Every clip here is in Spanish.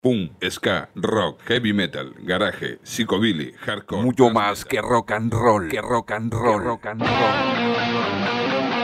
Punk, ska, rock, heavy metal, garage, psychobilly, hardcore. Mucho más que rock and roll, que rock and roll, que rock and roll.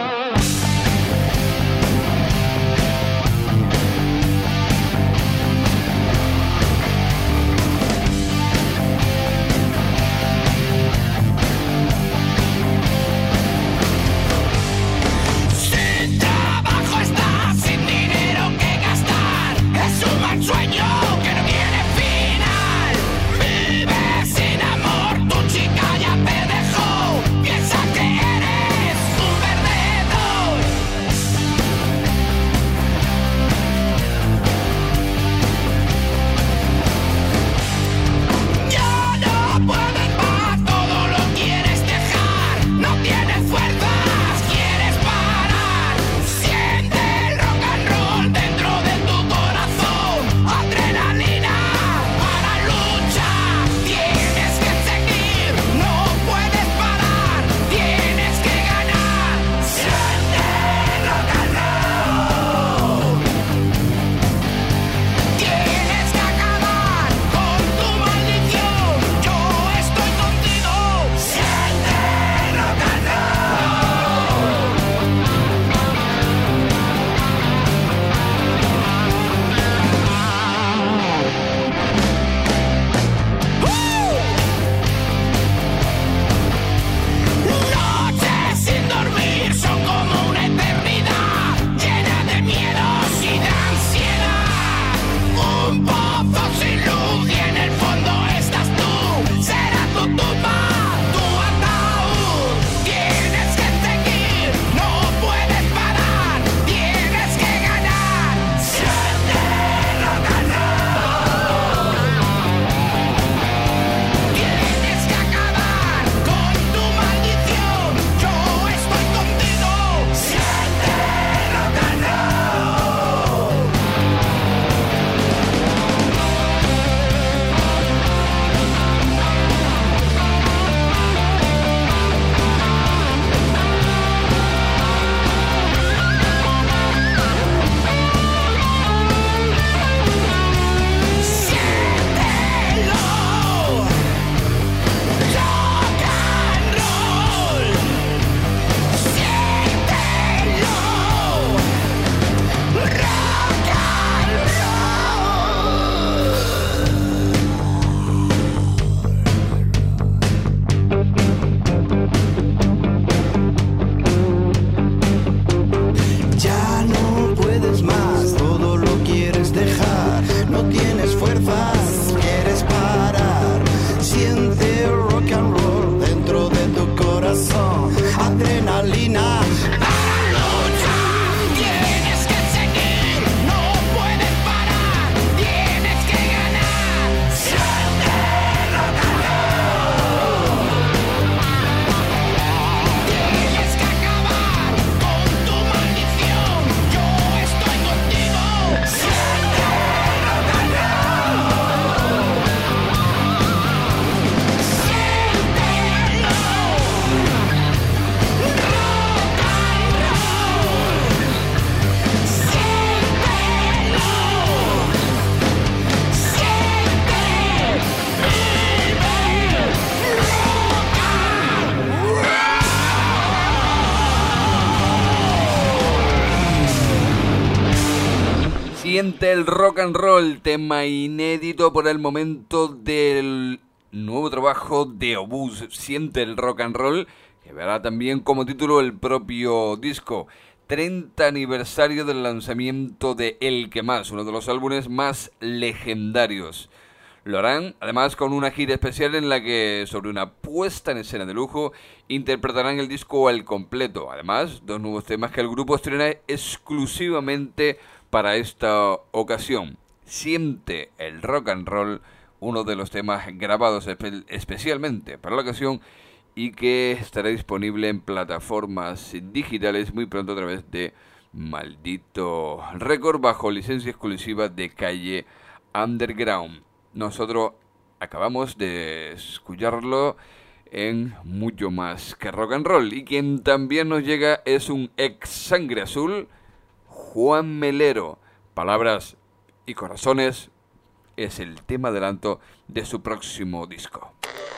Siente el rock and roll, tema inédito por el momento del nuevo trabajo de Obús. Siente el rock and roll, que verá también como título el propio disco. 30 aniversario del lanzamiento de El Que Más, uno de los álbumes más legendarios. Lo harán además con una gira especial en la que, sobre una puesta en escena de lujo, interpretarán el disco al completo. Además, 2 nuevos temas que el grupo estrena exclusivamente para esta ocasión. Siente el rock and roll, uno de los temas grabados especialmente para la ocasión y que estará disponible en plataformas digitales muy pronto a través de Maldito Record bajo licencia exclusiva de Calle Underground. Nosotros acabamos de escucharlo en Mucho Más que Rock and Roll, y quien también nos llega es un ex Sangre Azul, Juan Melero. Palabras y corazones es el tema adelanto de su próximo disco.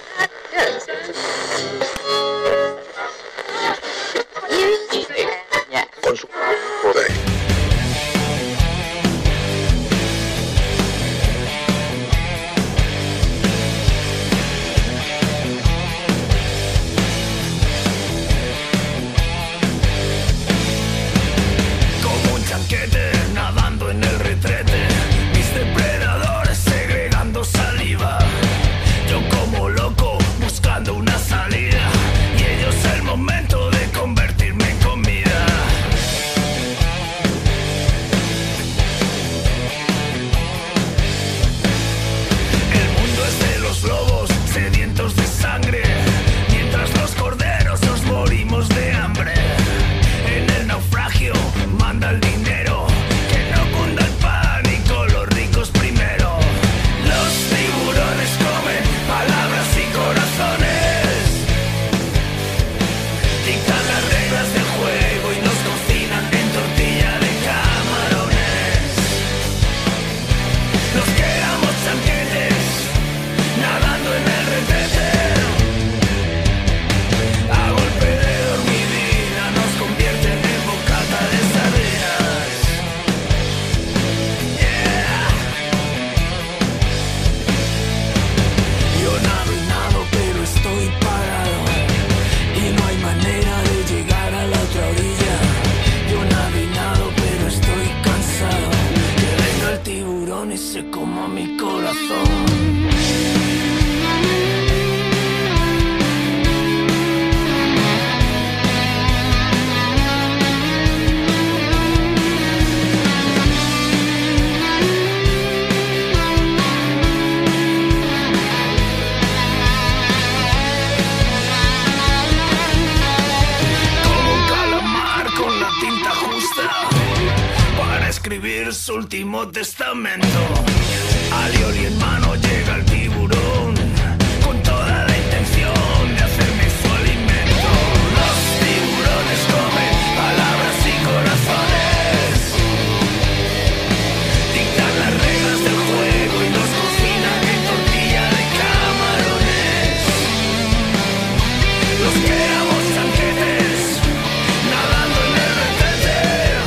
Como un chanquete nadando en el retrete, mis depredadores segregando saliva, yo como loco buscando una salida y ellos el momento de convertirme en comida. El mundo es de los lobos sedientos de sangre, mientras los corderos nos morimos de hambre. En el naufragio manda el dinero, que no cunda el pánico, los ricos primero. Los tiburones comen palabras y corazones, dictan las reglas del juego y nos cocinan en tortilla de camarones. Nos quedamos chanquetes, nadando en el retrete. A golpe de dormidina nos convierten en bocata de sardinas. Yeah. Yo nado, pero estoy parado y no hay manera de llegar a la otra orilla. Yo nado, pero estoy cansado. Que venga el tiburón y se coma mi corazón. Como un calamar con la tinta justa para escribir su último testamento. Alioli en mano llega el tiburón con toda la intención de hacerme su alimento. Los tiburones comen palabras y corazones, dictan las reglas del juego y nos cocinan en tortilla de camarones. Los quedamos chanquetes, nadando en el retrete.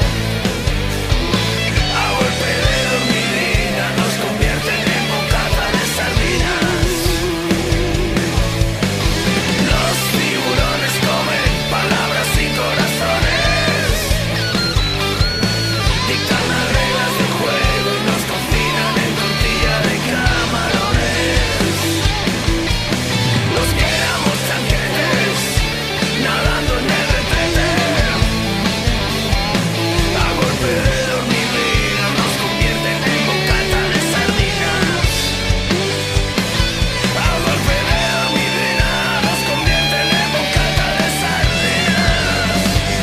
A golpe de dormidina nos convierten en bocata de sardinas. Los tiburones comen palabras y corazones, dictan las reglas del juego y nos cocinan en tortilla de camarones. Los quedamos chanquetes, nadando en el retrete. A golpe de dormidina nos convierten en bocata de sardinas. A golpe de dormidina nos convierten en bocata de sardinas.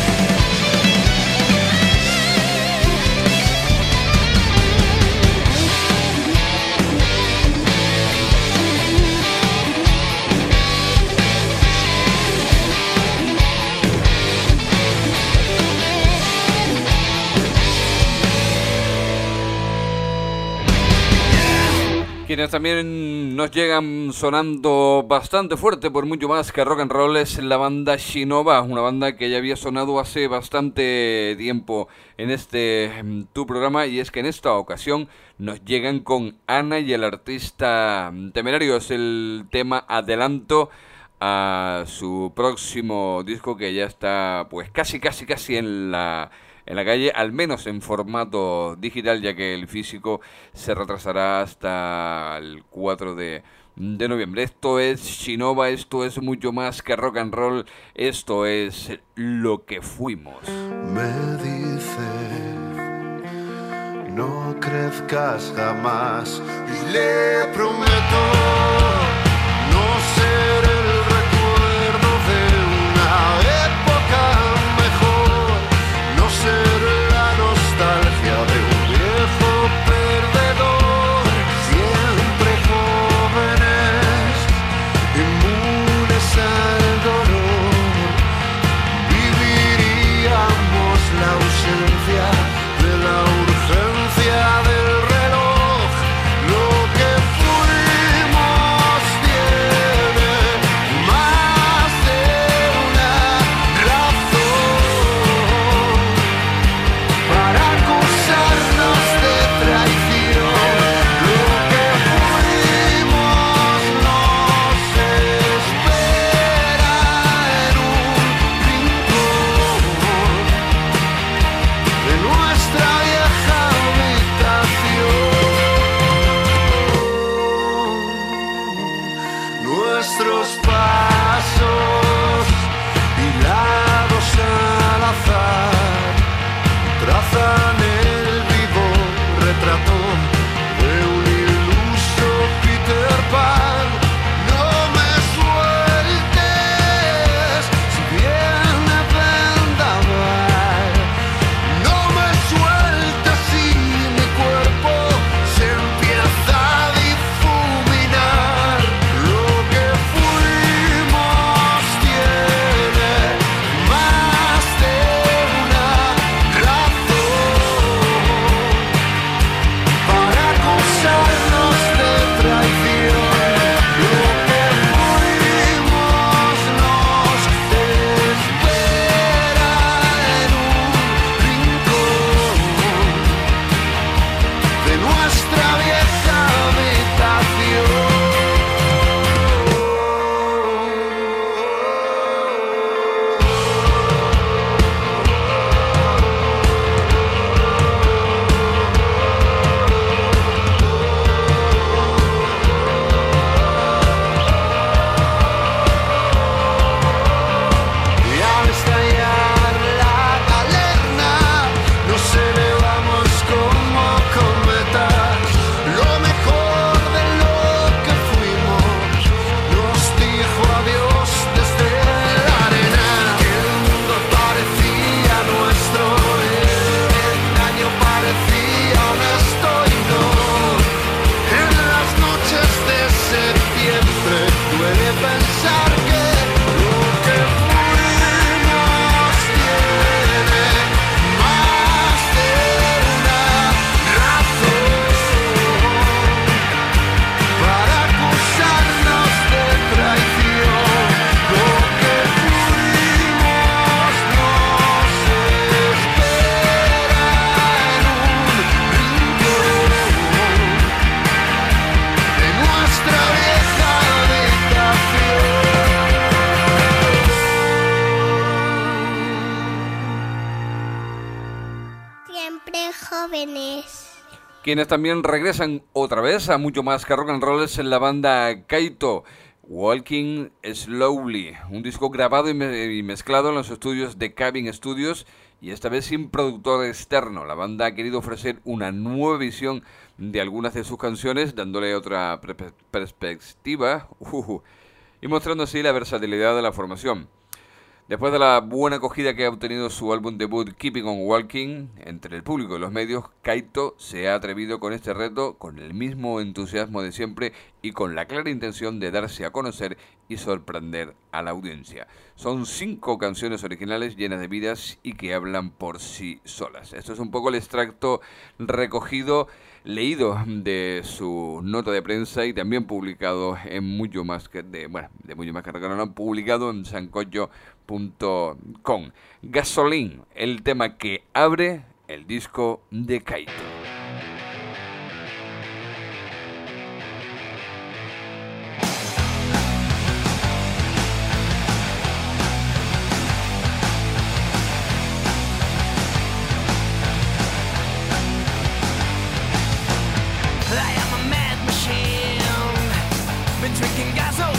Quienes también nos llegan sonando bastante fuerte por mucho más que rock and roll es la banda Shinova, una banda que ya había sonado hace bastante tiempo en tu programa, y es que en esta ocasión nos llegan con Ana y el artista Temerario. Es el tema adelanto a su próximo disco, que ya está pues casi en la calle, al menos en formato digital, ya que el físico se retrasará hasta el 4 de noviembre. Esto es Shinova, esto es mucho más que rock and roll, esto es lo que fuimos. Me dice, no crezcas jamás, y le prometo no ser el recuerdo de una época mejor, no ser la nostalgia de un viejo perdedor, siempre jóvenes, inmunes al dolor. Viviríamos la ausencia de la urgencia del reloj, lo Quienes también regresan otra vez a mucho más que rock and roll es la banda Kaito. Walking Slowly, un disco grabado y mezclado en los estudios de Cabin Studios y esta vez sin productor externo. La banda ha querido ofrecer una nueva visión de algunas de sus canciones, dándole otra perspectiva y mostrando así la versatilidad de la formación. Después de la buena acogida que ha obtenido su álbum debut Keeping on Walking entre el público y los medios, Kaito se ha atrevido con este reto con el mismo entusiasmo de siempre y con la clara intención de darse a conocer y sorprender a la audiencia. Son 5 canciones originales llenas de vidas y que hablan por sí solas. Esto es un poco el extracto leído de su nota de prensa y también publicado en mucho más que publicado en sancocho.com. Gasoline, el tema que abre el disco de Kaito. Drinking gasoline,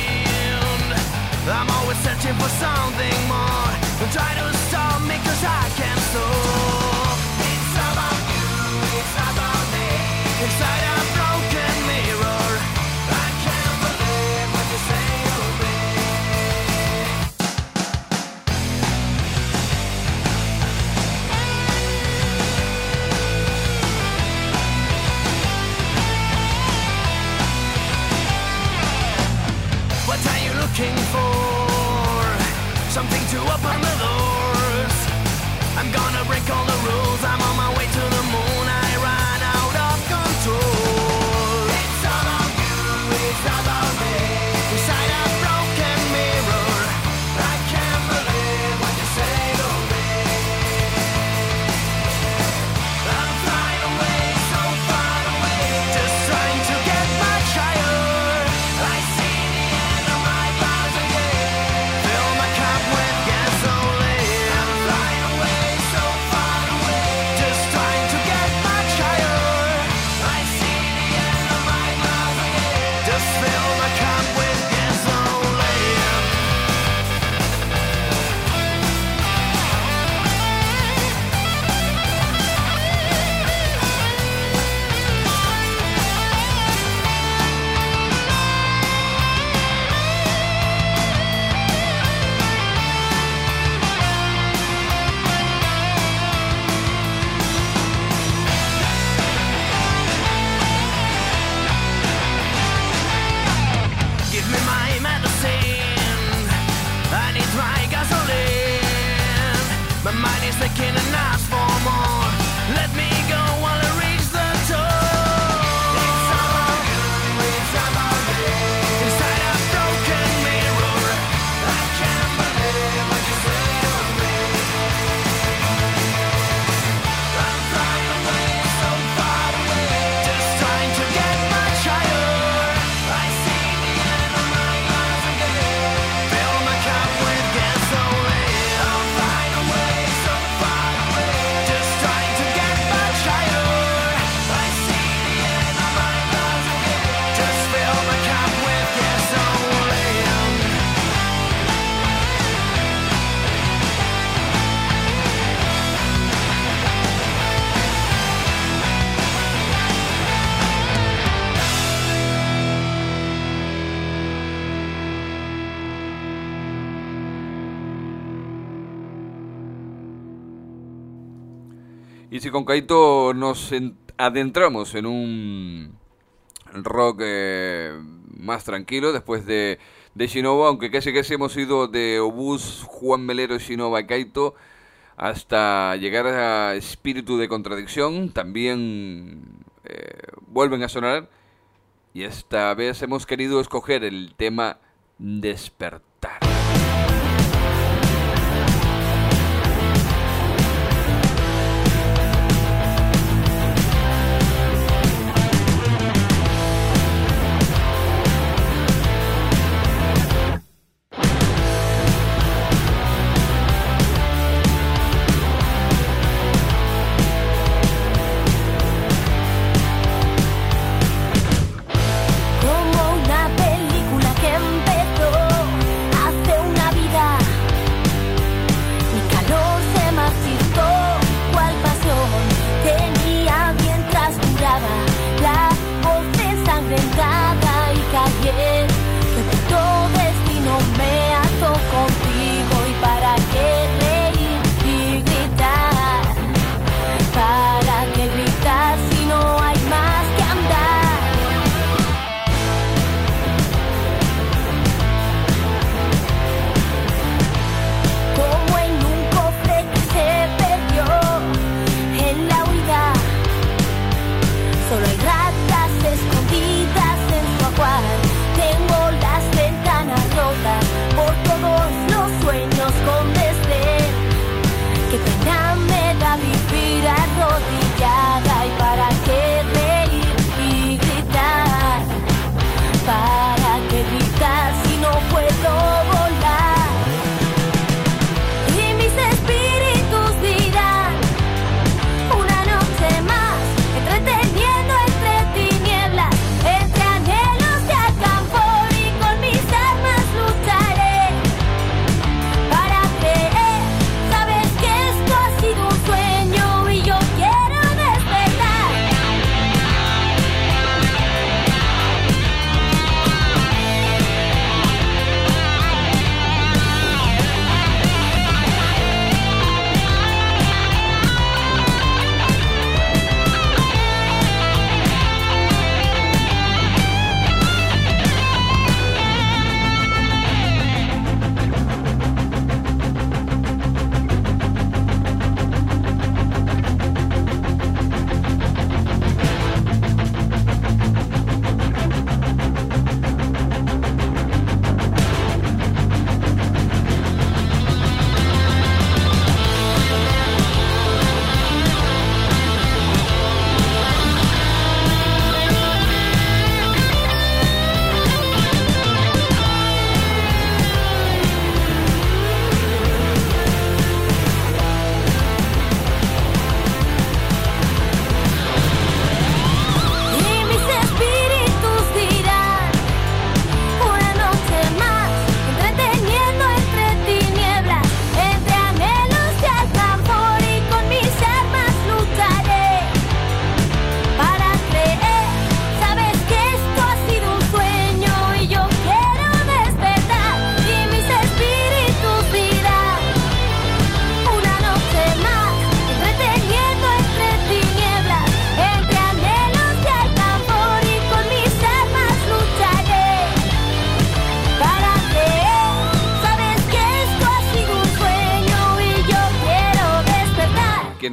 I'm always searching for something more. Don't try to stop me 'cause I can't stop. It's about you, it's about me. Inside a broken mirror, I can't believe what you say to me. What are you looking for? Something to open the doors. I'm gonna break all the rules. I'm on my way to the moon. I ran out of control. It's about you, it's about me. Inside a broken mirror, I can't believe what you say to me. I'm flying away, so far away, just trying to get much higher. I see the end of my clouds again. Fill my cup with gasoline. I'm flying away, so far away, just trying to get much higher. I see the end of my clouds again. Just fill my cup with gasoline. Give me my medicine. I need my gasoline. My mind is making an ask for more. Let me go while I reach the top. It's about you, it's about me. Inside a broken mirror, I can't believe what you say to me. I'm flying away, so far away, just trying to get much higher. I see the end of my life again. Fill my cup with gasoline. I'm flying away, so far away, just trying to get much higher. I see the end of my life again. Just fill my cup with gasoline. Y si con Kaito nos adentramos en un rock más tranquilo después de Shinoba, aunque casi hemos ido de Obús, Juan Melero, Shinoba y Kaito hasta llegar a Espíritu de Contradicción, también vuelven a sonar y esta vez hemos querido escoger el tema Despertar.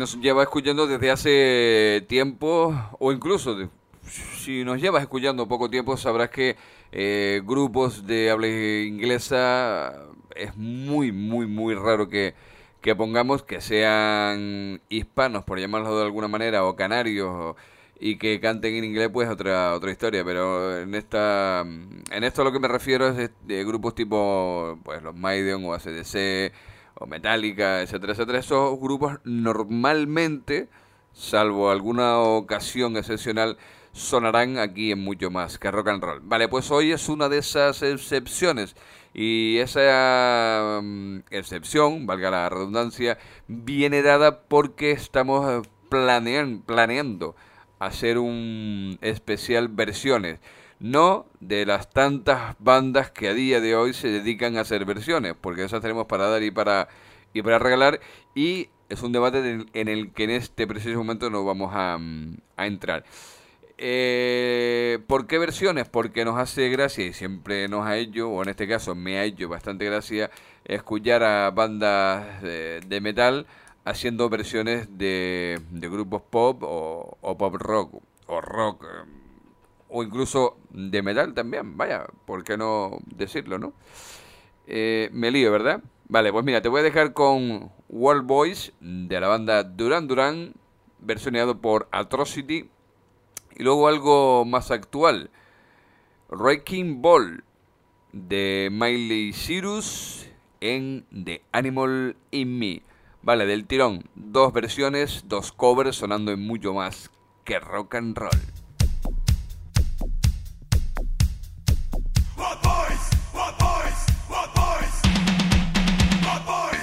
nos lleva escuchando desde hace tiempo, o incluso si nos llevas escuchando poco tiempo, sabrás que grupos de habla inglesa es muy raro que pongamos que sean hispanos, por llamarlo de alguna manera, o canarios, y que canten en inglés, pues otra historia. Pero en esto a lo que me refiero es de grupos tipo pues los Maiden o AC/DC o Metallica, etcétera, etcétera. Esos grupos normalmente, salvo alguna ocasión excepcional, sonarán aquí en mucho más que rock and roll. Vale, pues hoy es una de esas excepciones. Y esa excepción, valga la redundancia, viene dada porque estamos planeando hacer un especial versiones. No de las tantas bandas que a día de hoy se dedican a hacer versiones, porque esas tenemos para dar y para regalar. Y es un debate en el que en este preciso momento no vamos a entrar. ¿Por qué versiones? Porque nos hace gracia, y siempre nos ha hecho, o en este caso me ha hecho bastante gracia, escuchar a bandas de metal haciendo versiones de grupos pop o pop rock, o rock, o incluso de metal también. Vaya, ¿por qué no decirlo, no? Me lío, ¿verdad? Vale, pues mira, te voy a dejar con World Boys de la banda Duran Duran, versioneado por Atrocity. Y luego algo más actual, Wrecking Ball de Miley Cyrus en The Animal in Me. Vale, del tirón, 2 versiones, 2 covers sonando en mucho más que rock and roll. What boys, what boys, what boys, what boys.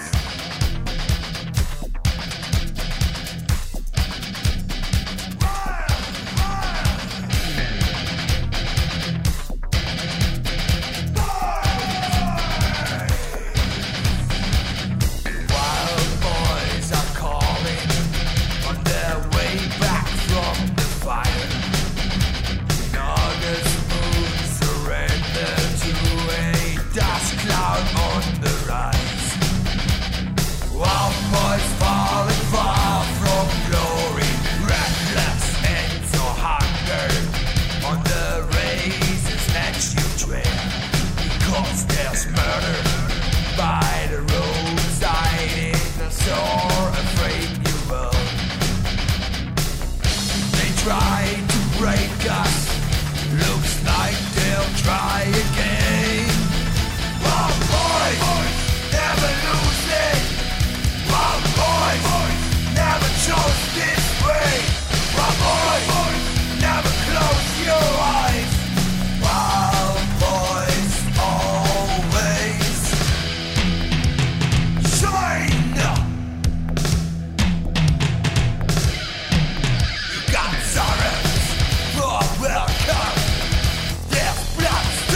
Wild boys are calling on their way back from the fire. In August moon surrender to a dust cloud on the rise. Wild boys falling far from glory, reckless and so hunger on the razor's edge you tread. Because there's murder by the roadside in the sore afraid you will. They try to break us, looks like they'll try again. Wild boys, never lose it. Wild boys, never chose this way. Wild boys, never close your eyes. Wild boys always shine. You got sorrows for welcome. There's blood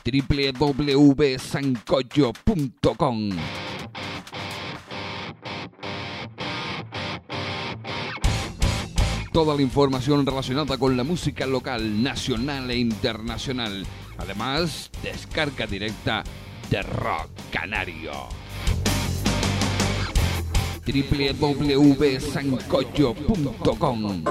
www.sancocho.com. Toda la información relacionada con la música local, nacional e internacional. Además, descarga directa de Rock Canario. www.sancocho.com.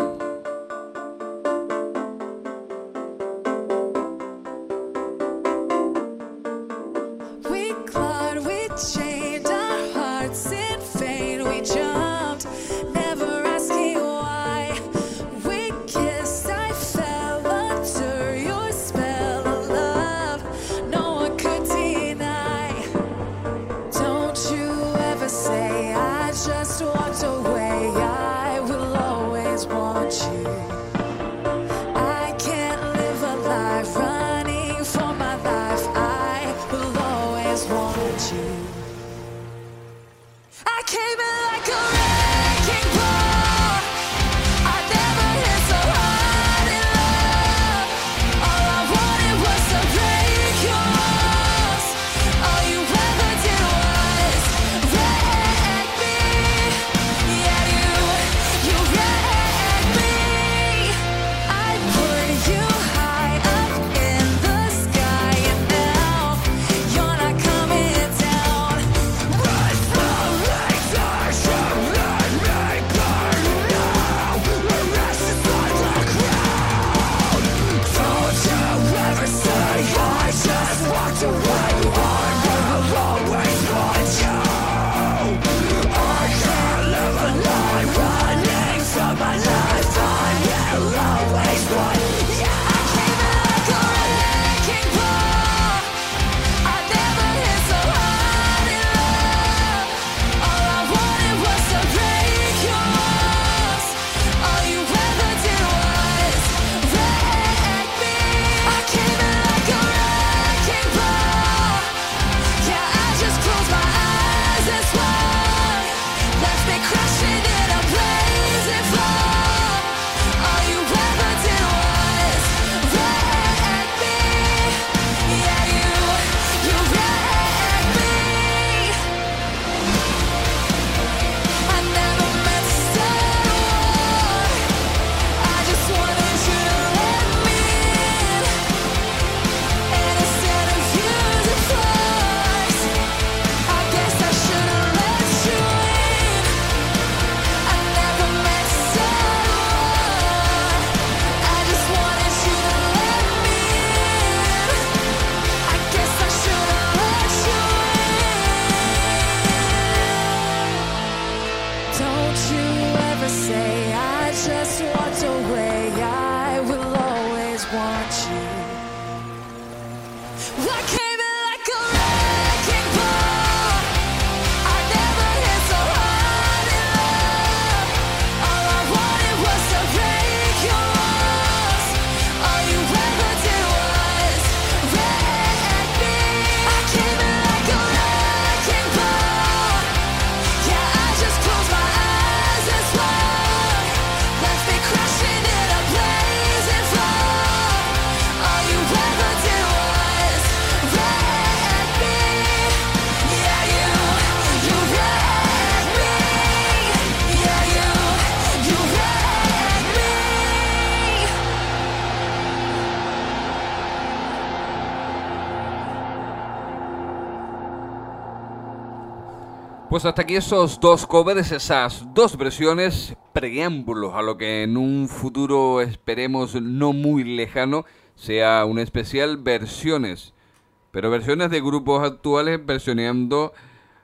Pues hasta aquí esos dos covers, esas dos versiones, preámbulos a lo que en un futuro esperemos no muy lejano sea un especial versiones, pero versiones de grupos actuales versioneando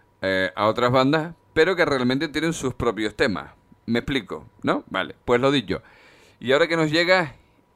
a otras bandas, pero que realmente tienen sus propios temas. ¿Me explico? ¿No? Vale, pues lo dicho. Y ahora que nos llega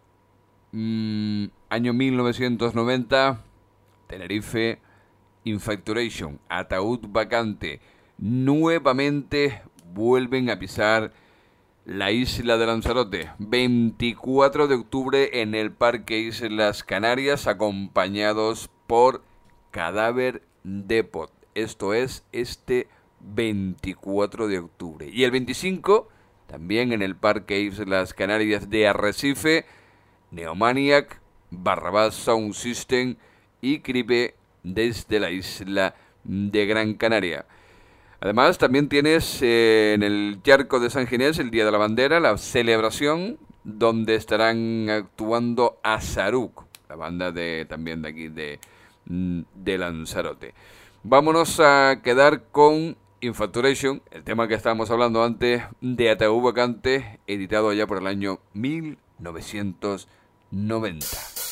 año 1990, Tenerife, Infaturation, Ataúd Vacante, nuevamente vuelven a pisar la isla de Lanzarote. 24 de octubre en el Parque Islas Canarias, acompañados por Cadáver Depot. Esto es este 24 de octubre. Y el 25, también en el Parque Islas Canarias de Arrecife, Neomaniac, Barrabás Sound System y Cripe desde la isla de Gran Canaria. Además, también tienes en el Charco de San Ginés el Día de la Bandera, la celebración, donde estarán actuando Azaruk, la banda también de aquí de Lanzarote. Vámonos a quedar con Infaturation, el tema que estábamos hablando antes, de Ataúd Vacante, editado allá por el año 1990.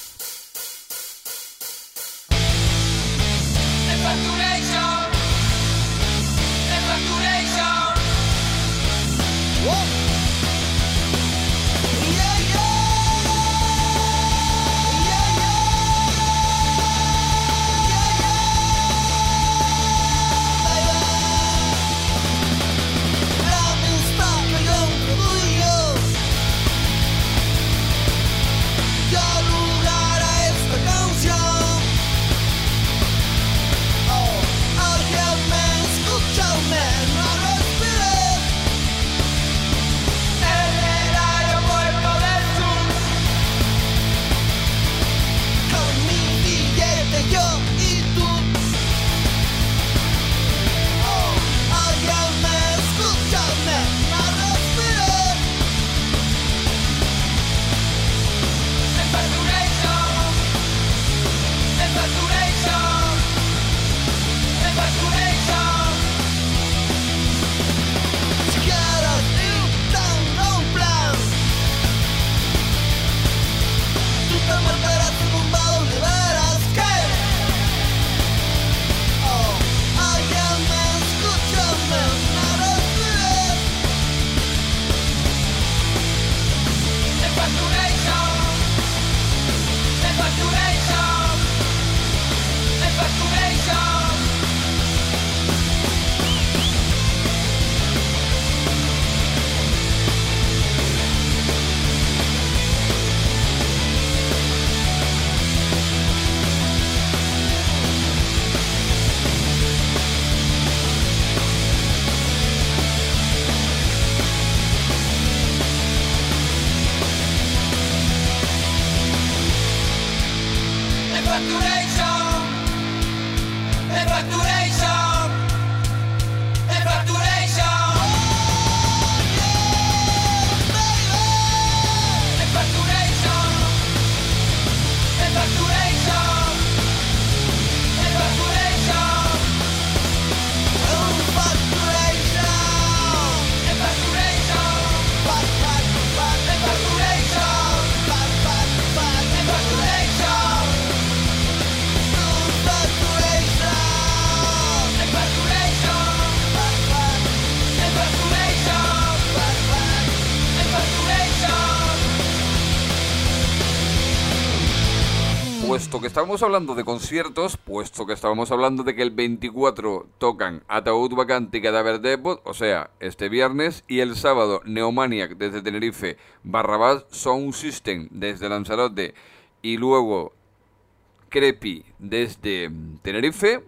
Puesto que estábamos hablando de conciertos, puesto que estábamos hablando de que el 24 tocan Ataúd Vacante y Cadáver Depot, o sea, este viernes, y el sábado Neomaniac desde Tenerife, Barrabás Sound System desde Lanzarote y luego Crepi desde Tenerife,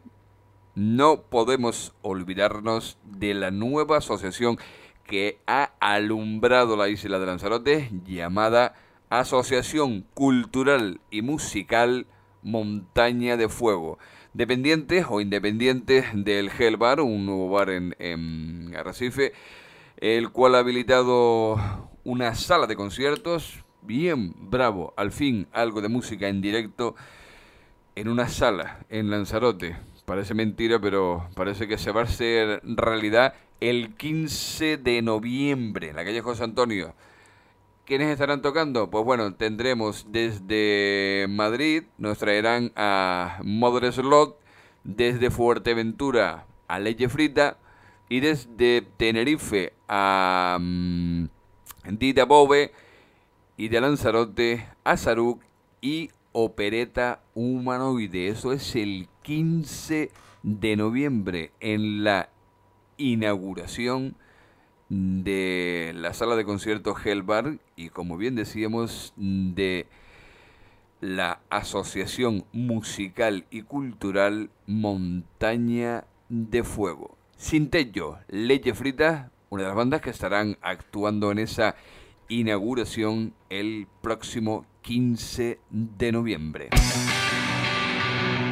no podemos olvidarnos de la nueva asociación que ha alumbrado la isla de Lanzarote, llamada Asociación Cultural y Musical Montaña de Fuego, dependientes o independientes del Hell Bar, un nuevo bar en Arrecife, el cual ha habilitado una sala de conciertos bien bravo, al fin algo de música en directo en una sala en Lanzarote. Parece mentira, pero parece que se va a hacer realidad el 15 de noviembre en la calle José Antonio. ¿Quiénes estarán tocando? Pues bueno, tendremos desde Madrid, nos traerán a Mother Slot, desde Fuerteventura a Leche Frita y desde Tenerife a Dita Bove y de Lanzarote a Zaruk y Opereta Humanoide. Eso es el 15 de noviembre en la inauguración de la sala de conciertos Hell Bar y, como bien decíamos, de la Asociación Musical y Cultural Montaña de Fuego. Sin Techo, Leche Frita, una de las bandas que estarán actuando en esa inauguración el próximo 15 de noviembre.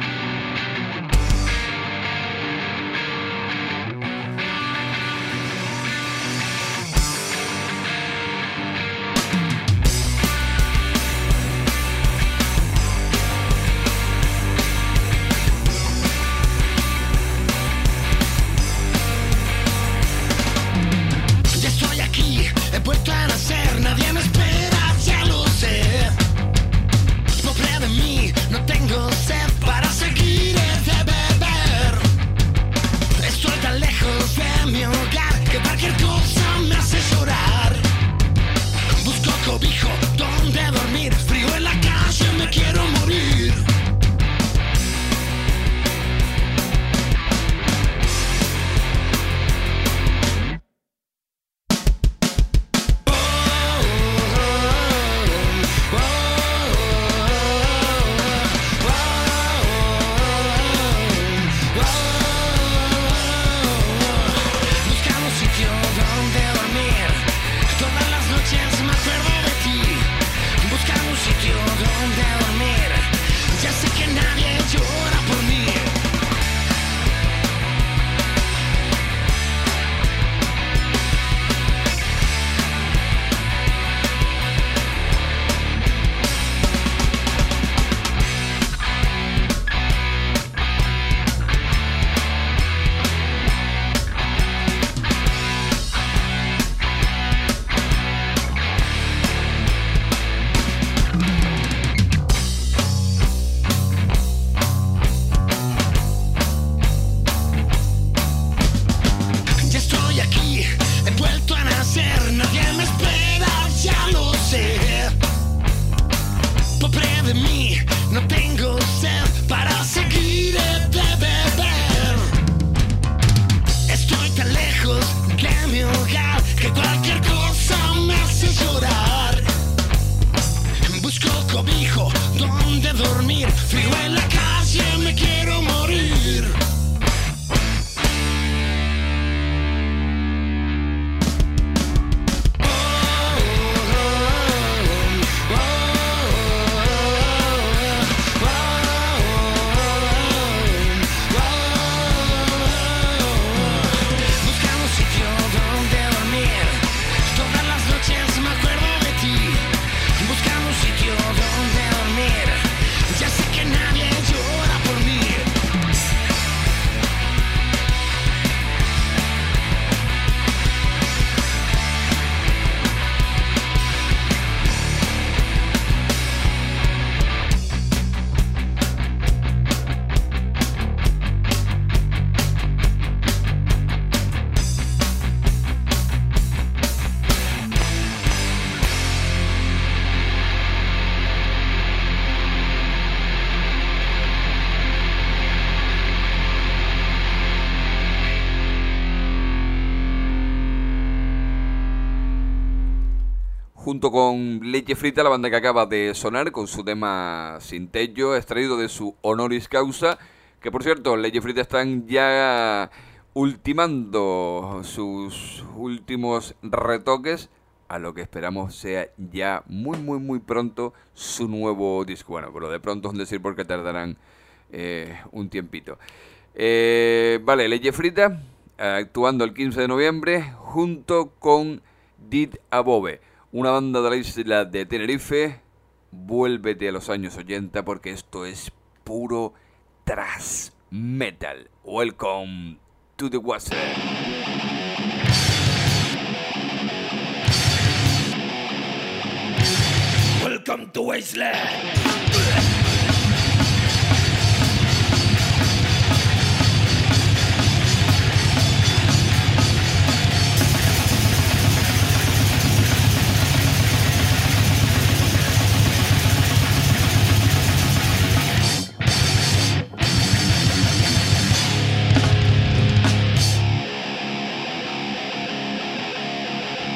pobre de mí, no tengo sed para seguir de beber. Estoy tan lejos de mi hogar que cualquier cosa me hace llorar. Busco cobijo donde dormir, frío en la calle, me quiero morir. Buscamos sitio donde dormir, todas las noches me acuerdo de ti. Buscamos sitio donde dormir, ya sé que nadie llora por mí. Junto con Leche Frita, la banda que acaba de sonar con su tema Sin Techo, extraído de su Honoris Causa, que por cierto, Leche Frita están ya ultimando sus últimos retoques a lo que esperamos sea ya muy pronto su nuevo disco. Bueno, pero de pronto es decir porque tardarán un tiempito. Vale, Leche Frita actuando el 15 de noviembre junto con Did Above, una banda de la isla de Tenerife. Vuélvete a los años 80 porque esto es puro thrash metal. Welcome to the water. Welcome to Wasteland.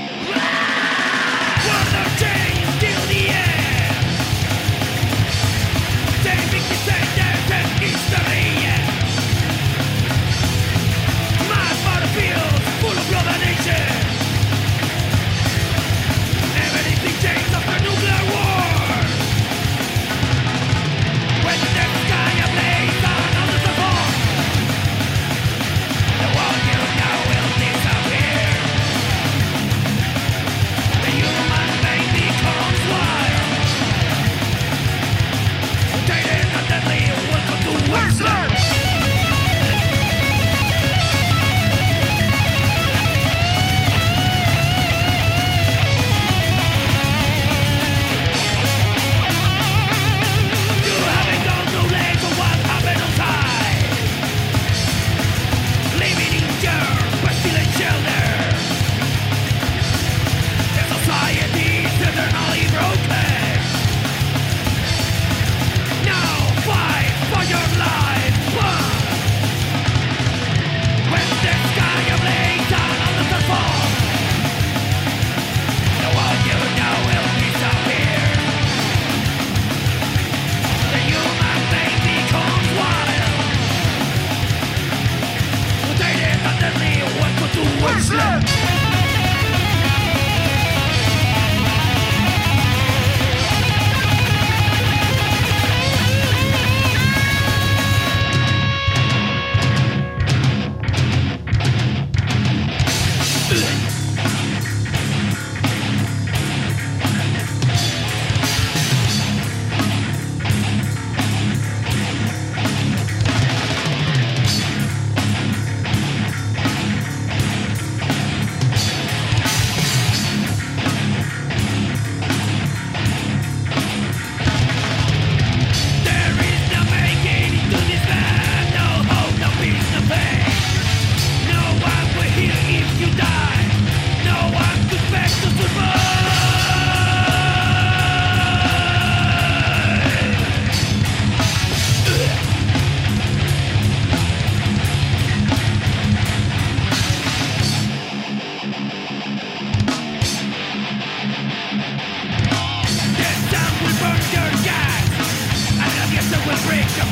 One more day till the end.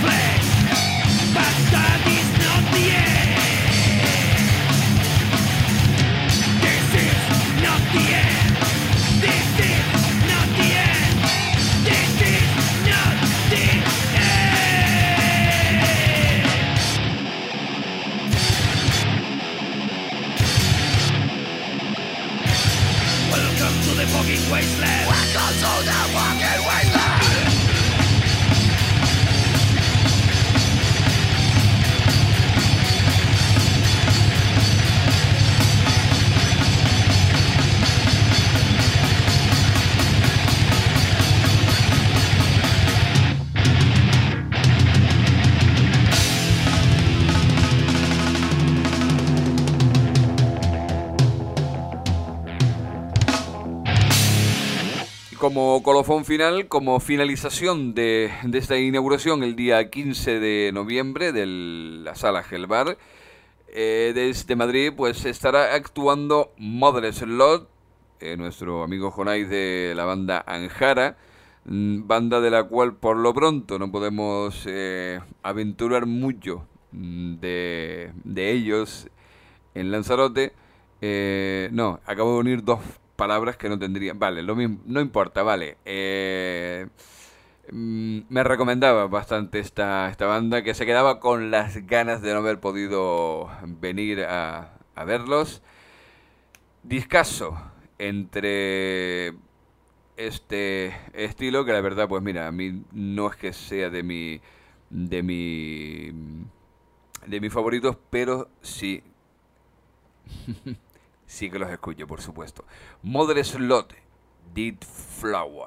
Como colofón final, como finalización de esta inauguración el día 15 de noviembre de la Sala Gelbar, desde Madrid pues estará actuando Mother Slot, nuestro amigo Jonay de la banda Anjara, banda de la cual por lo pronto no podemos aventurar mucho de ellos en Lanzarote. No, acabo de unir dos palabras que no tendría. Vale, lo mismo, no importa, vale. Me recomendaba bastante esta banda, que se quedaba con las ganas de no haber podido venir a verlos. Discaso entre este estilo, que la verdad, pues mira, a mí no es que sea de mis favoritos, pero sí. Sí que los escucho, por supuesto. Mother Slot, Dead Flower.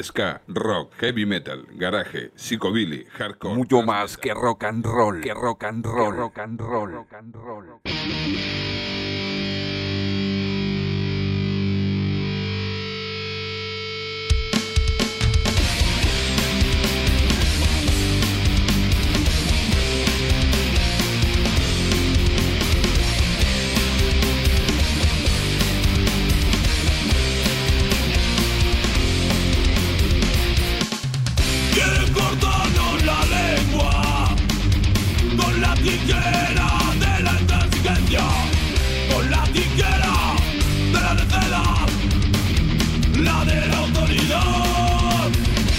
ska, rock, heavy metal, garaje, psicobilly, hardcore. Mucho más que rock and roll, que rock and roll, rock and roll, rock and roll. Quieren cortarnos la lengua con la tijera de la intransigencia, con la tijera de la necedad, la de la autoridad.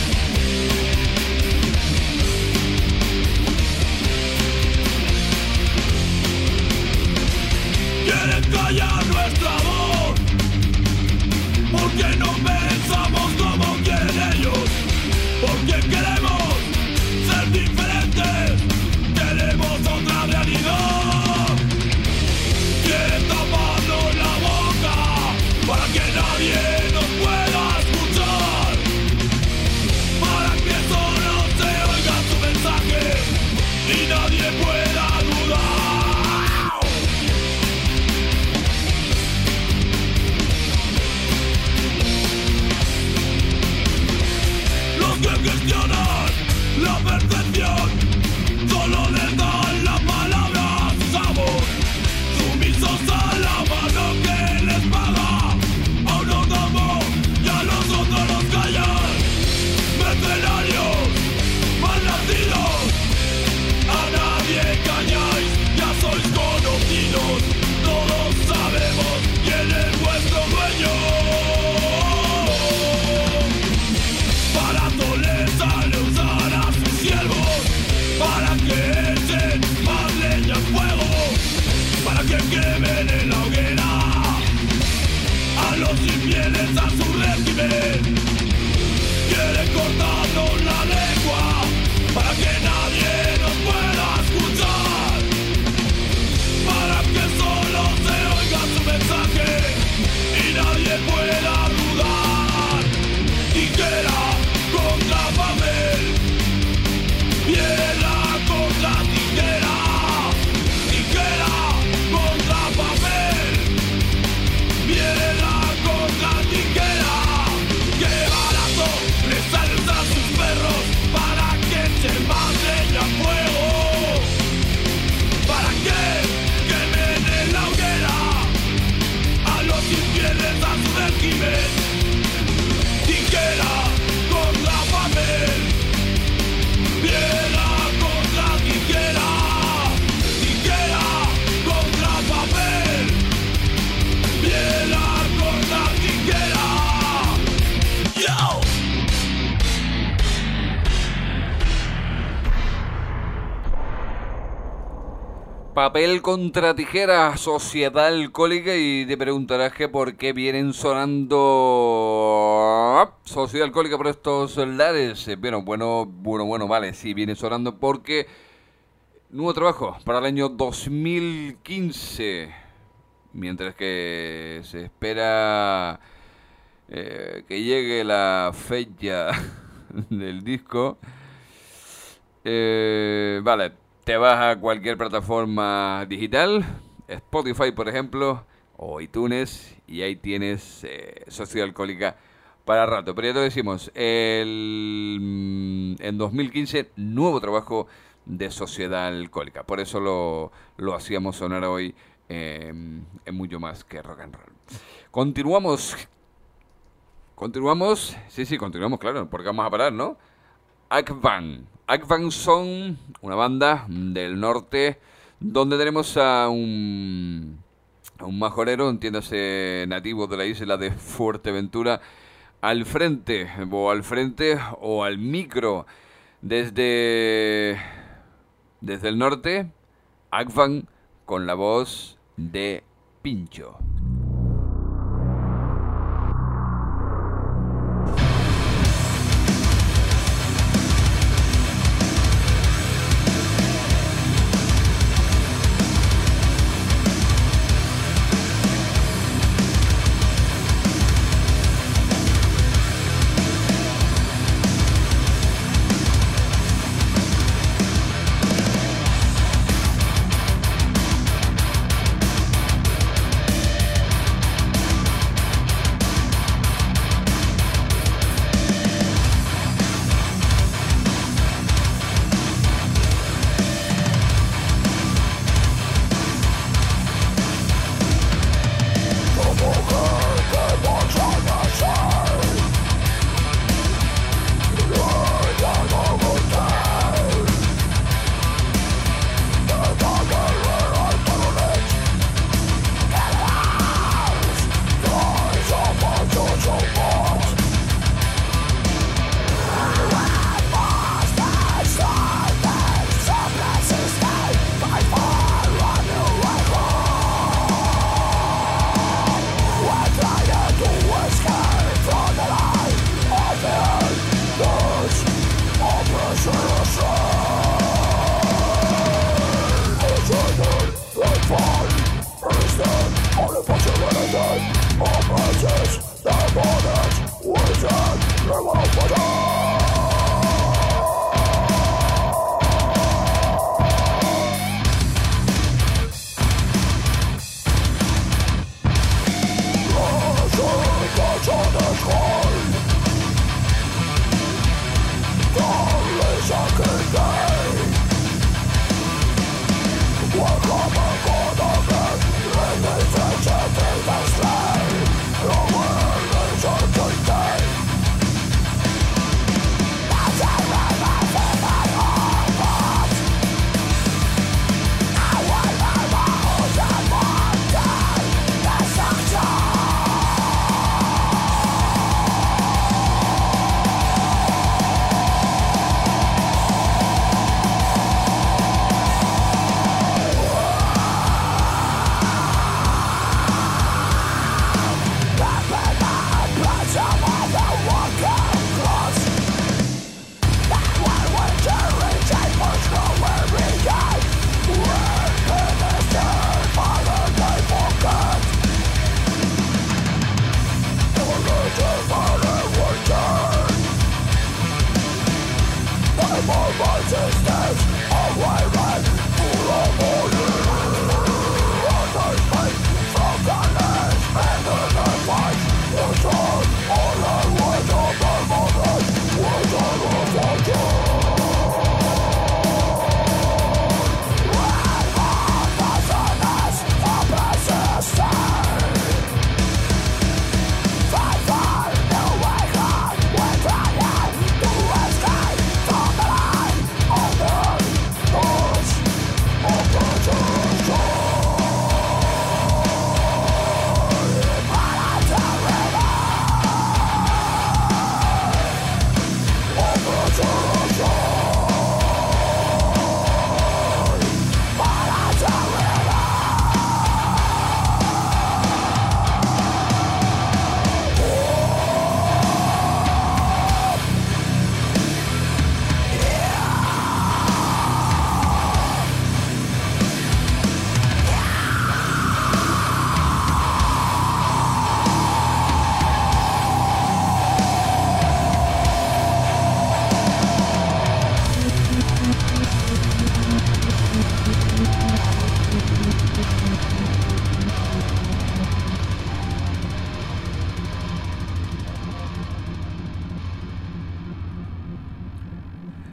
Quieren callar nuestra voz porque no pensamos como quieren ellos. Porque queremos ser diferentes, queremos otra realidad. Quieren taparnos la boca para que nadie nos pueda escuchar, para que solo se oiga su mensaje y nadie pueda dudar. Que cuestionan la percepción, solo les dan la palabra a sus amos, sumisos a la mano que les paga. A unos damos y a los otros los callan. Mercenarios, mal nacidos, a nadie calláis, ya sois conocidos. Todos sabemos quién es vuestro dueño. Les sale usar a sus siervos para que echen más leña al fuego, para que quemen en la hoguera a los infieles a su régimen. Quieren cortarnos la lengua para que nadie nos pueda escuchar, para que solo se oiga su mensaje y nadie pueda dudar. Tijera contra papel, piedra contra tijera, tijera contra papel, piedra contra tijera. Qué barato les sale usar sus perros para que se manden a fuego, para que quemen en la hoguera a los infieles a su régimen. Tijera contra papel, piedra contra tijera, tijera contra papel, piedra contra tijera. ¡Yo! Papel contra tijera, Sociedad Alcohólica, y te preguntarás que por qué vienen sonando Sociedad Alcohólica por estos lares. Bueno, vale, sí, viene sonando porque nuevo trabajo para el año 2015, mientras que se espera que llegue la fecha del disco. Vale, te vas a cualquier plataforma digital, Spotify por ejemplo, o iTunes, y ahí tienes Sociedad Alcohólica para rato. Pero ya te decimos, en 2015, nuevo trabajo de Sociedad Alcohólica. Por eso lo hacíamos sonar hoy en mucho más que rock and roll. Continuamos. Sí, continuamos, claro, porque vamos a parar, ¿no? Akvan son una banda del norte donde tenemos a un majorero, entiéndase, nativo de la isla de Fuerteventura, al frente o al micro desde el norte. Akvan con la voz de Pincho.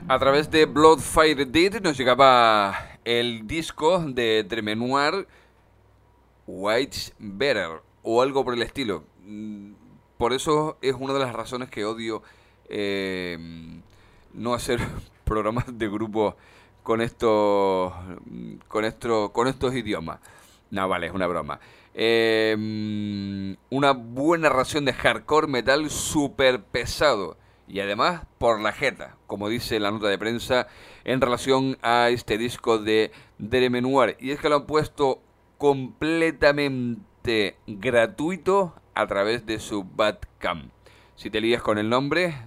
A través de Bloodfire Dead nos llegaba el disco de Tremenoir, White's Better, o algo por el estilo. Por eso es una de las razones que odio no hacer programas de grupo con estos idiomas. No, vale, es una broma. Una buena ración de hardcore metal súper pesado. Y además por la jeta, como dice la nota de prensa en relación a este disco de Tremenoir. Y es que lo han puesto completamente gratuito a través de su Bandcamp. Si te lías con el nombre,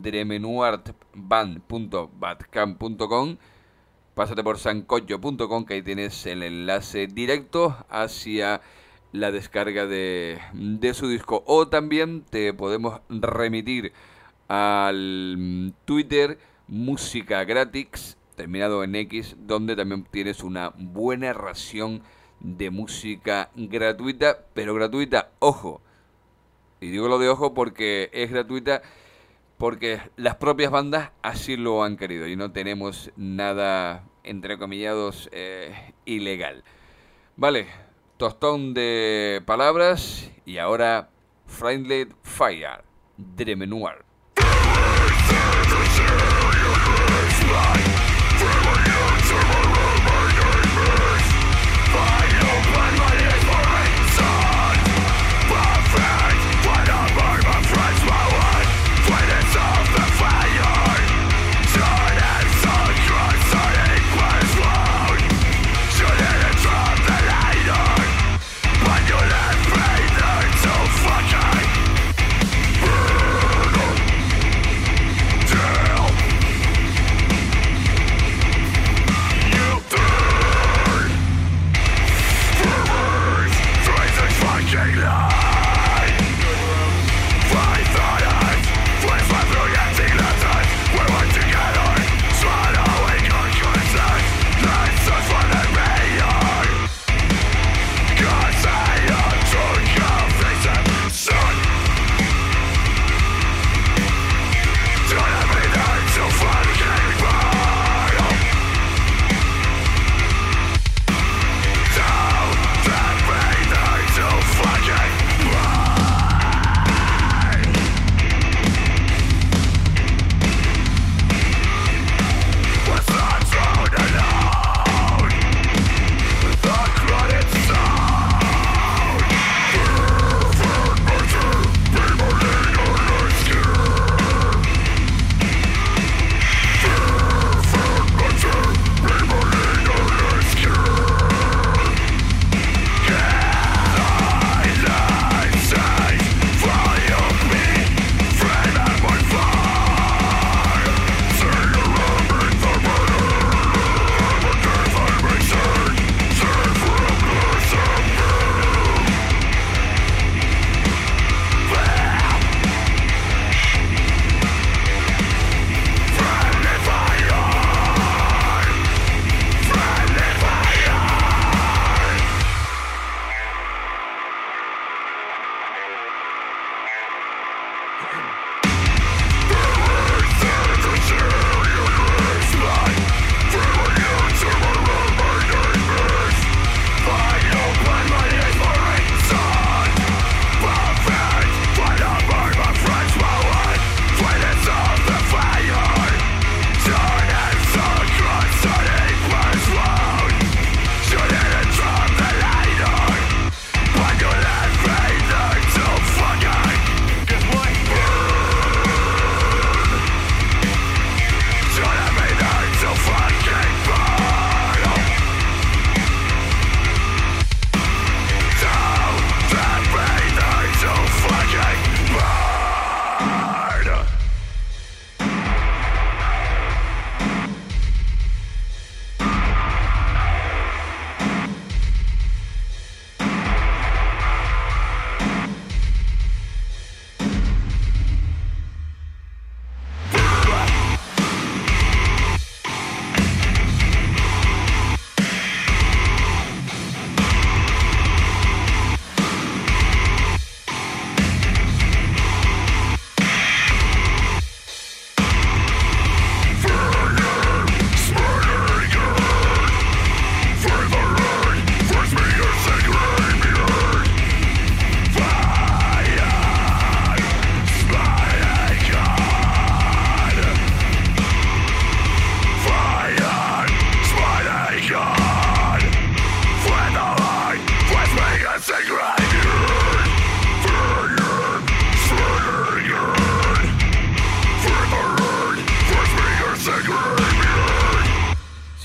tremenoirband.bandcamp.com, pásate por sancocho.com, que ahí tienes el enlace directo hacia la descarga de su disco. O también te podemos remitir al Twitter Música Gratis, terminado en X, donde también tienes una buena ración de música gratuita, pero gratuita, ojo, y digo lo de ojo porque es gratuita porque las propias bandas así lo han querido y no tenemos nada, entrecomillados, ilegal. Vale, tostón de palabras y ahora Friendly Fire, Tremenoir. Burn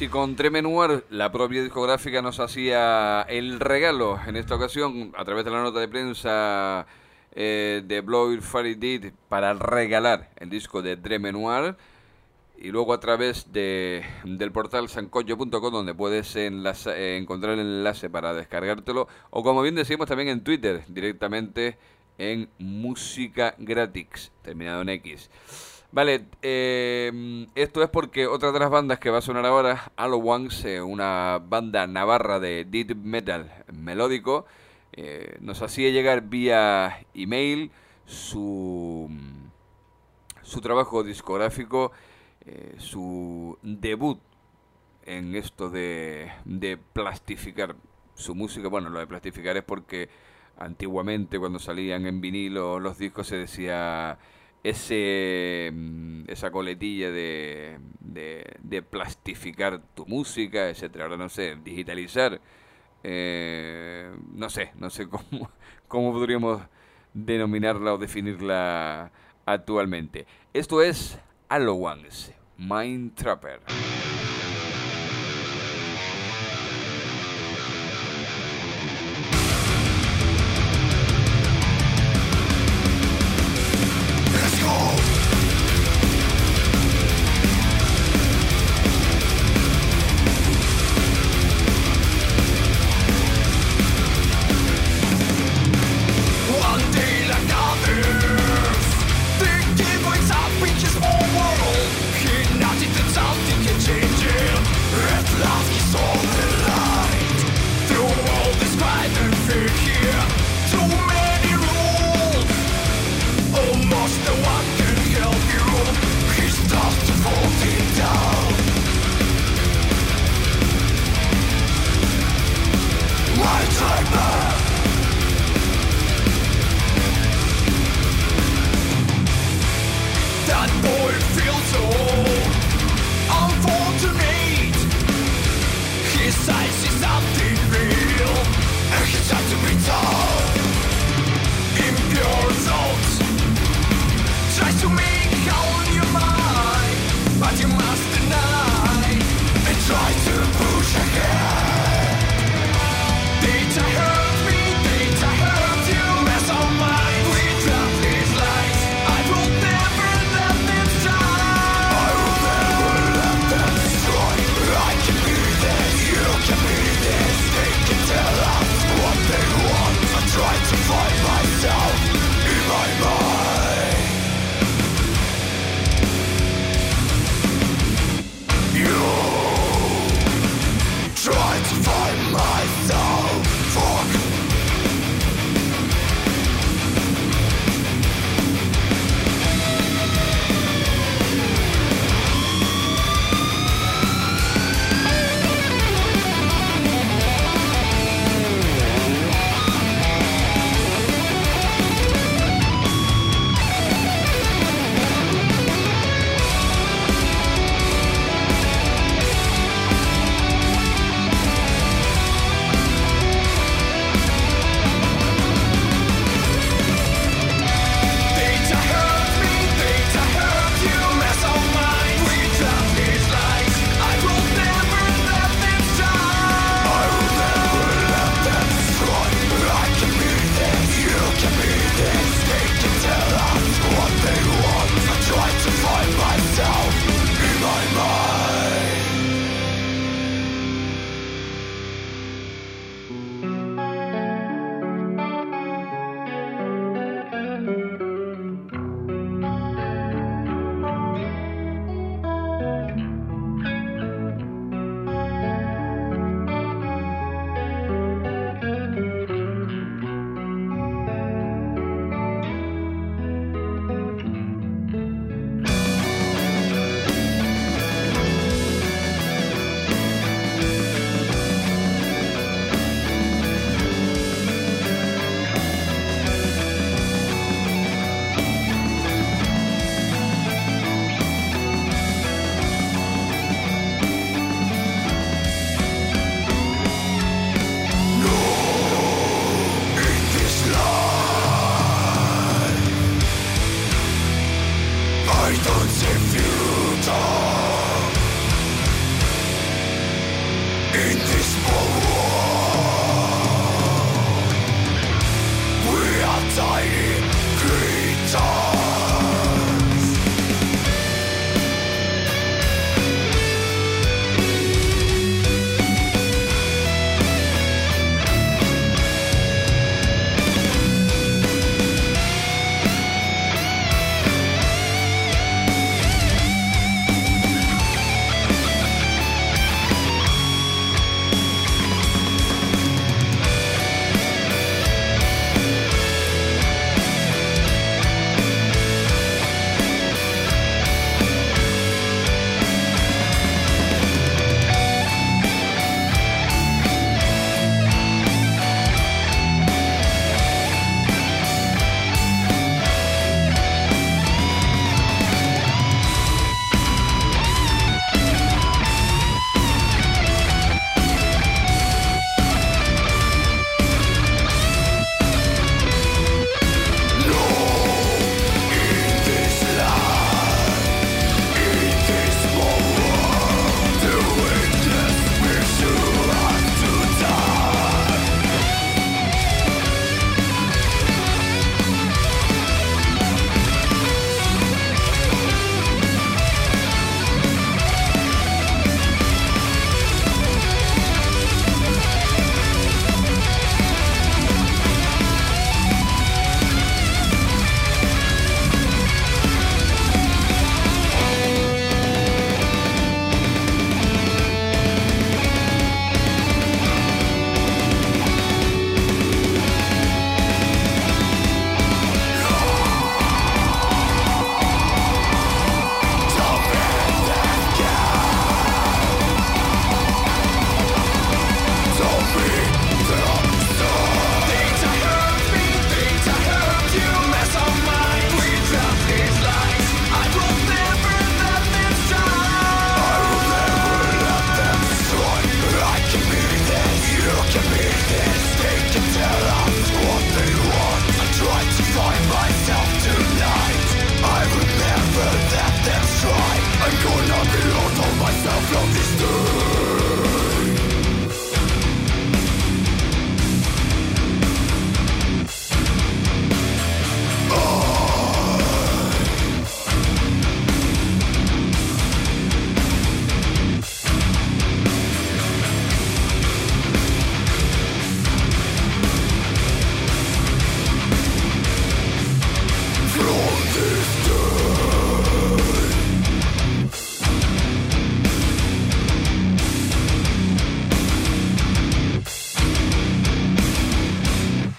Si con Treme Noir la propia discográfica nos hacía el regalo, en esta ocasión, a través de la nota de prensa de Blow Fairy Deed, para regalar el disco de Treme Noir, y luego a través del portal sancocho.com, donde puedes encontrar el enlace para descargártelo, o como bien decimos también en Twitter, directamente en Música Gratis, terminado en X. Vale, esto es porque otra de las bandas que va a sonar ahora, Halo Ones, una banda navarra de death metal melódico, nos hacía llegar vía email su trabajo discográfico, su debut en esto de plastificar su música. Bueno, lo de plastificar es porque antiguamente cuando salían en vinilo los discos se decía esa coletilla de plastificar tu música, etcétera. Ahora no sé, digitalizar, no sé cómo podríamos denominarla o definirla actualmente. Esto es Halo Ones, Mind Trapper. Tell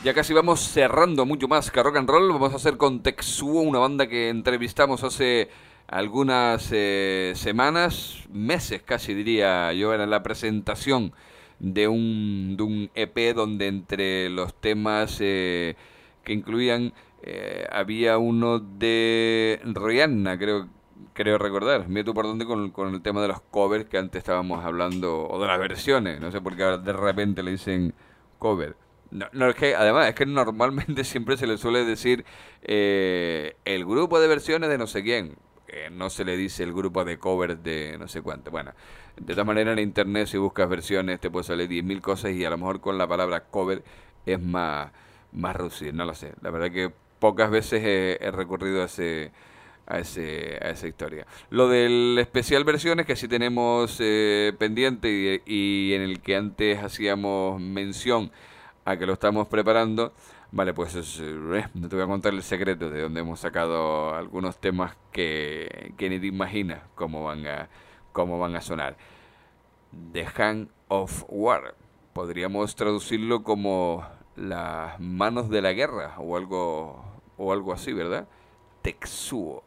Ya casi vamos cerrando mucho más que rock and roll. Vamos a hacer con Tetsuo, una banda que entrevistamos hace algunas semanas, meses casi diría yo, en la presentación de un EP donde entre los temas que incluían había uno de Rihanna, creo recordar. Mira tú por dónde con el tema de los covers que antes estábamos hablando, o de las versiones, no sé por qué ahora de repente le dicen cover. No, es que además es que normalmente siempre se le suele decir el grupo de versiones de no sé quién. No se le dice el grupo de covers de no sé cuánto. Bueno, de todas maneras en internet si buscas versiones te puede salir 10.000 cosas y a lo mejor con la palabra cover es más reducido, no lo sé. La verdad que pocas veces he recurrido a esa historia. Lo del especial versiones que sí tenemos pendiente y en el que antes hacíamos mención a que lo estamos preparando. Vale, pues no te voy a contar el secreto de donde hemos sacado algunos temas que ni te imaginas cómo van a sonar. The Hand of War. Podríamos traducirlo como las manos de la guerra o algo así, ¿verdad? Tetsuo.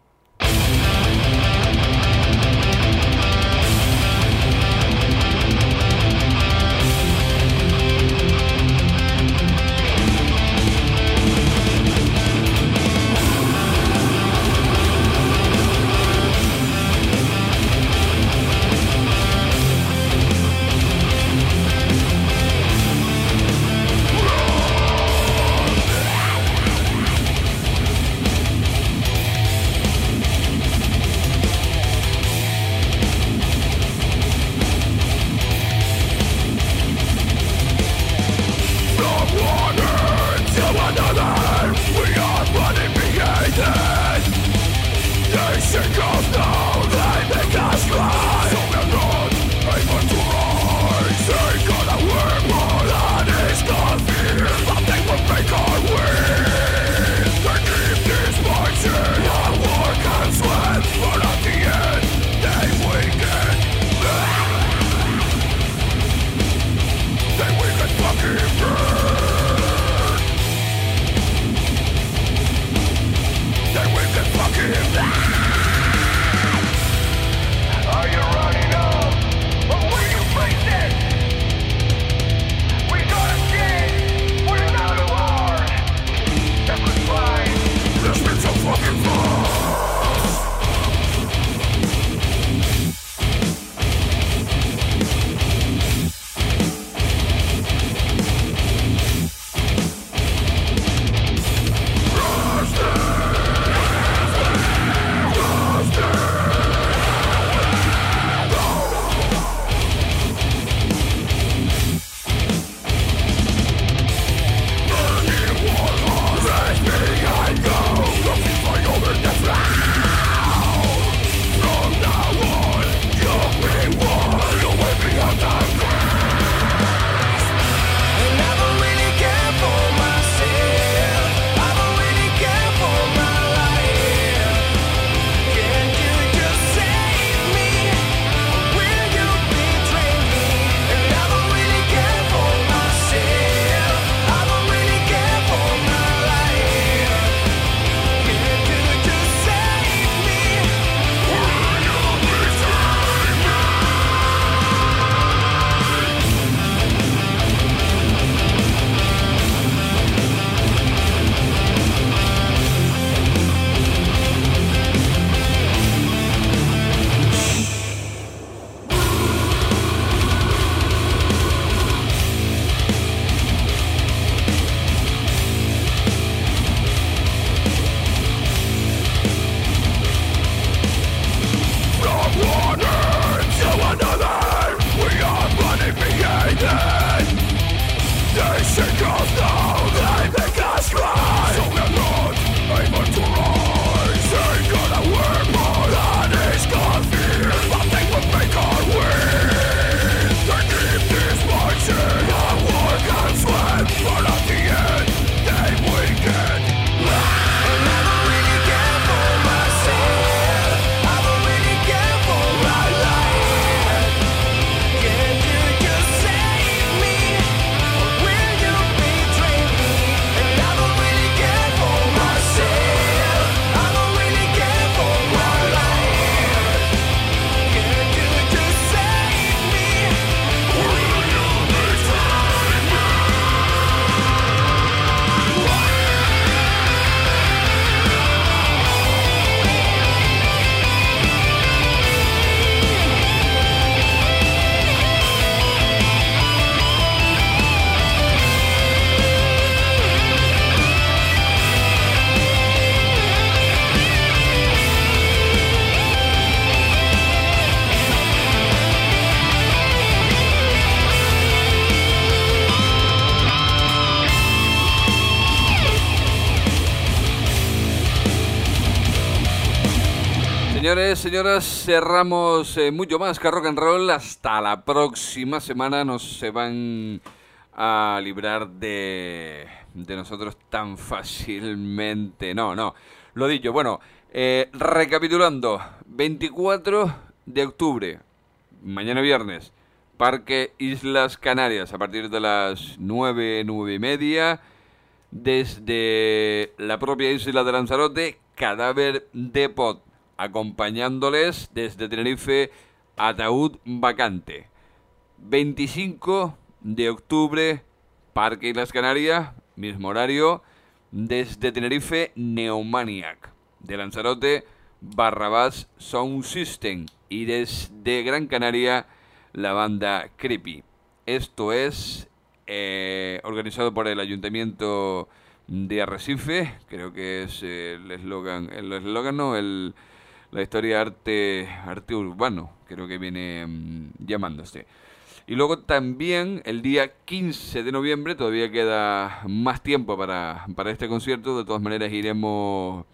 Señores, señoras, cerramos mucho más que rock and roll. Hasta la próxima semana. No se van a librar de nosotros tan fácilmente. No. Lo dicho, bueno, recapitulando. 24 de octubre, mañana viernes, Parque Islas Canarias, a partir de las 9:30. Desde la propia isla de Lanzarote, Cadáver Depot, acompañándoles desde Tenerife, Ataúd Vacante. 25 de octubre, Parque Islas Canarias, mismo horario, desde Tenerife, Neomaniac. De Lanzarote, Barrabás Sound System. Y desde Gran Canaria, la banda Creepy. Esto es organizado por el Ayuntamiento de Arrecife. Creo que es el eslogan, la historia arte urbano, creo que viene llamándose. Y luego también el día 15 de noviembre, todavía queda más tiempo para este concierto. De todas maneras iremos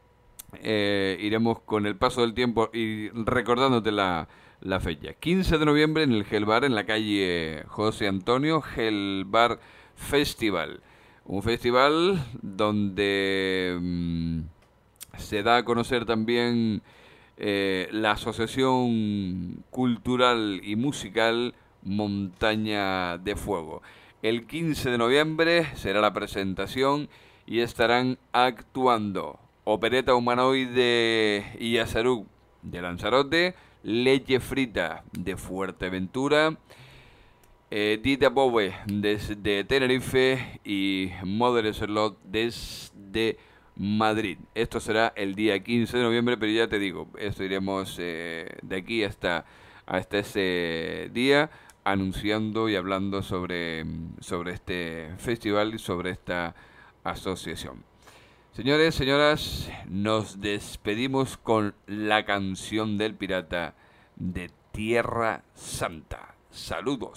con el paso del tiempo y recordándote la fecha. 15 de noviembre en el Hell Bar, en la calle José Antonio, Hell Bar Festival. Un festival donde se da a conocer también la Asociación Cultural y Musical Montaña de Fuego. El 15 de noviembre será la presentación y estarán actuando Opereta Humanoide y Yazaruc de Lanzarote, Leche Frita de Fuerteventura, Dita Bowe desde Tenerife y Mother Slot desde Madrid. Esto será el día 15 de noviembre, pero ya te digo, esto iremos de aquí hasta ese día anunciando y hablando sobre este festival y sobre esta asociación. Señores, señoras, nos despedimos con la canción del pirata de Tierra Santa. Saludos.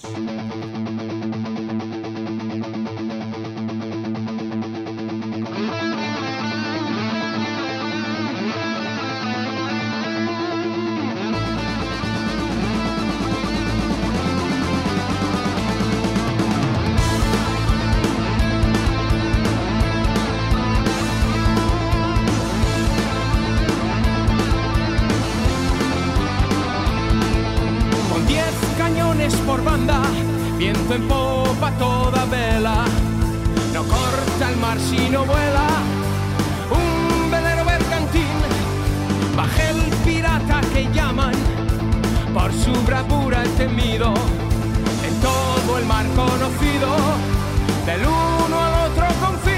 Por banda, viento en popa toda vela, no corta el mar si no vuela, un velero bergantín, baje el pirata que llaman, por su bravura el temido, en todo el mar conocido, del uno al otro confín.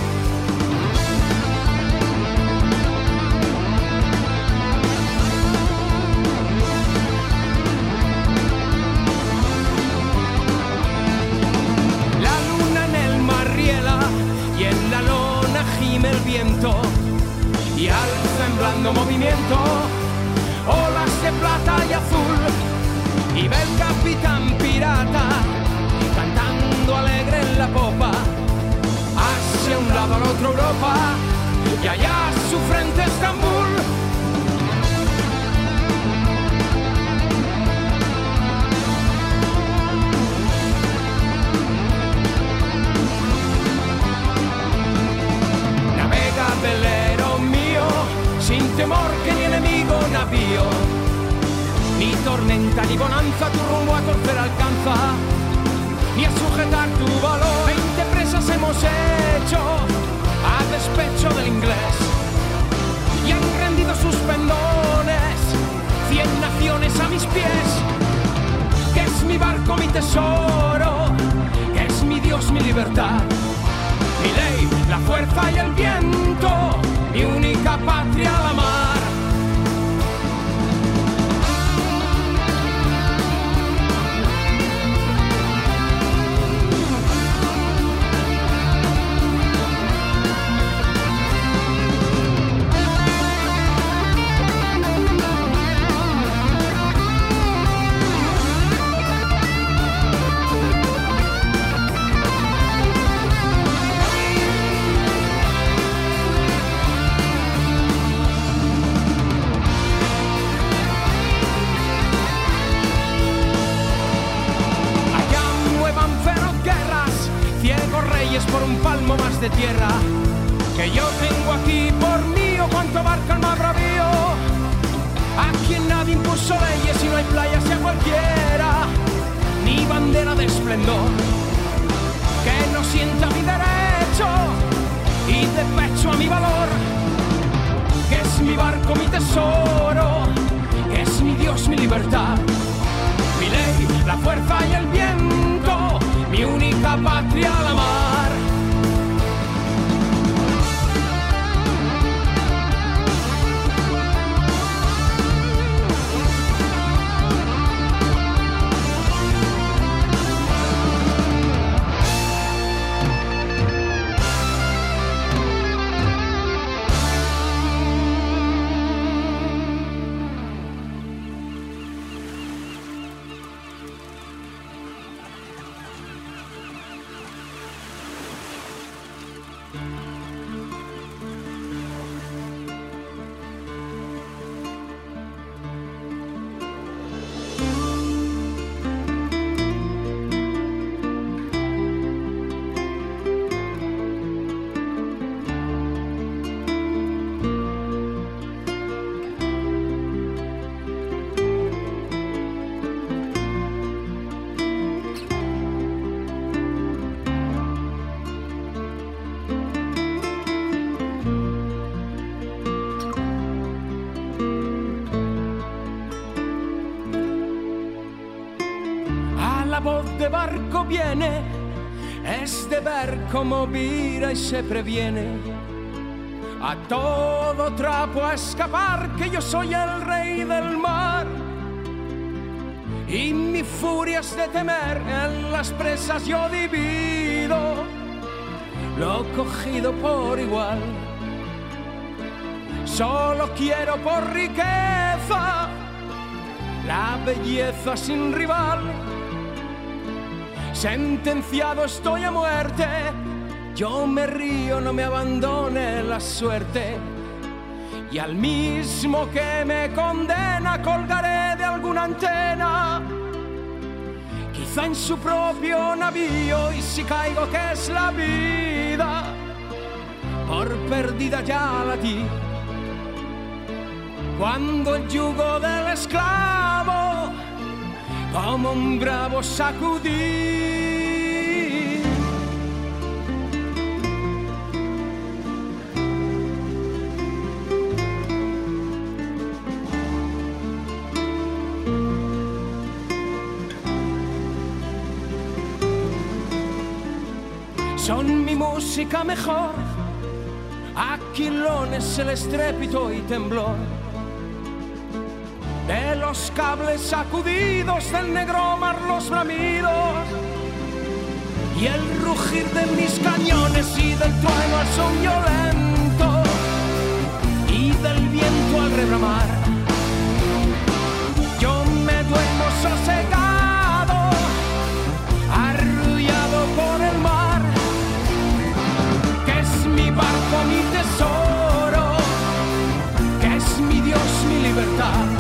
Y en la lona gime el viento y alza en blando movimiento olas de plata y azul, y ve el capitán pirata cantando alegre en la popa, hacia un lado al otro Europa y allá su frente Estambul. Velero mío, sin temor que ni enemigo navío, ni tormenta ni bonanza tu rumbo a torcer alcanza, ni a sujetar tu valor. 20 presas hemos hecho a despecho del inglés, y han rendido sus pendones 100 naciones a mis pies. Que es mi barco, mi tesoro, que es mi Dios, mi libertad, mi ley, la fuerza y el viento, mi única patria la mar. leyes por un palmo más de tierra que yo tengo aquí por mío. Cuánto abarca el mar bravío. Aquí nadie impuso leyes y no hay playas y a cualquiera, ni bandera de esplendor que no sienta mi derecho y de pecho a mi valor, que es mi barco, mi tesoro, que es mi Dios, mi libertad, mi ley, la fuerza y el viento, mi única patria, la mar. De barco viene, es de ver cómo vira y se previene. A todo trapo a escapar, que yo soy el rey del mar. Y mi furia es de temer, en las presas yo divido lo cogido por igual. Solo quiero por riqueza la belleza sin rival. Sentenciado estoy a muerte, yo me río, no me abandone la suerte. Y al mismo que me condena colgaré de alguna antena, quizá en su propio navío, y si caigo que es la vida, por perdida ya la di. Cuando el yugo del esclavo como un bravo sacudí. Son mi música mejor, aquilones el estrépito y temblor de los cables sacudidos, del negro mar los bramidos y el rugir de mis cañones y del trueno al son violento y del viento al rebramar. Yo me duermo sosegado, arrullado por el mar, que es mi barco, mi tesoro, que es mi Dios, mi libertad.